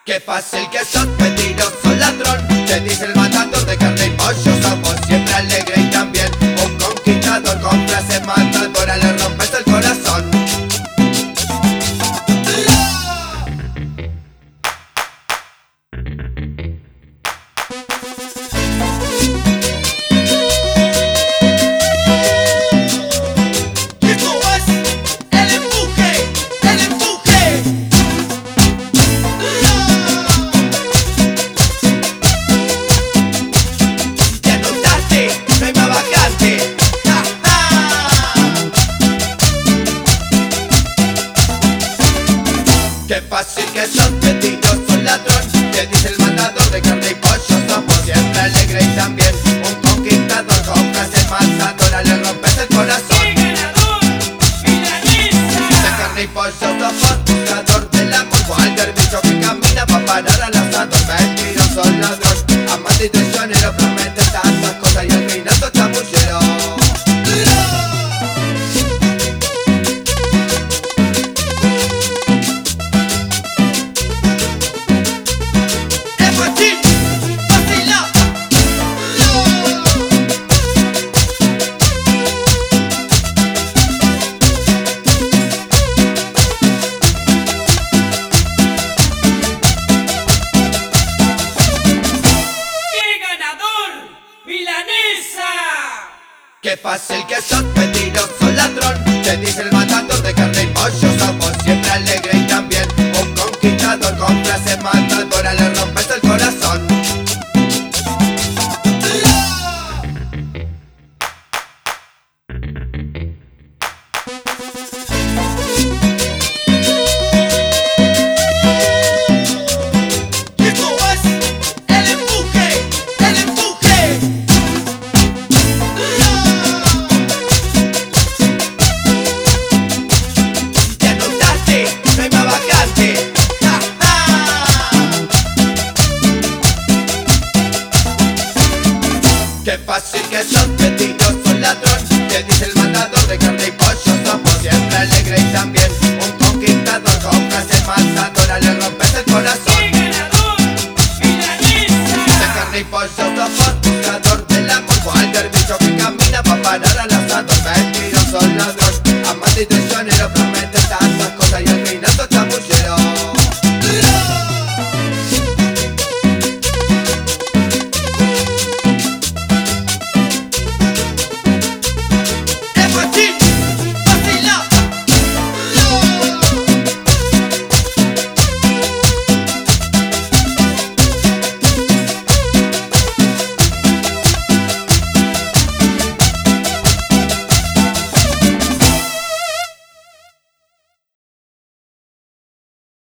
Qué fácil que sos, mentiroso ladrón. Te dice el matador de carne y pollo. Somos siempre alegre y también un conquistador. Con frase matadora le rompes el corazón. Qué fácil que sos, mentiroso ladrón. Te dice el matador de carne y pollo. Somos siempre alegre y también un conquistador. Con frase matadora le rompes el corazón. ¡Qué ganador! ¡Milanesa! De carne y pollo somos buscador del amor. Cual dervicho que camina pa' parar al asador. Mentiroso ladrón, amante y traicionero. Promete tantas cosas y al final sos chamullero. ¡Milanesa! Qué fácil que sos,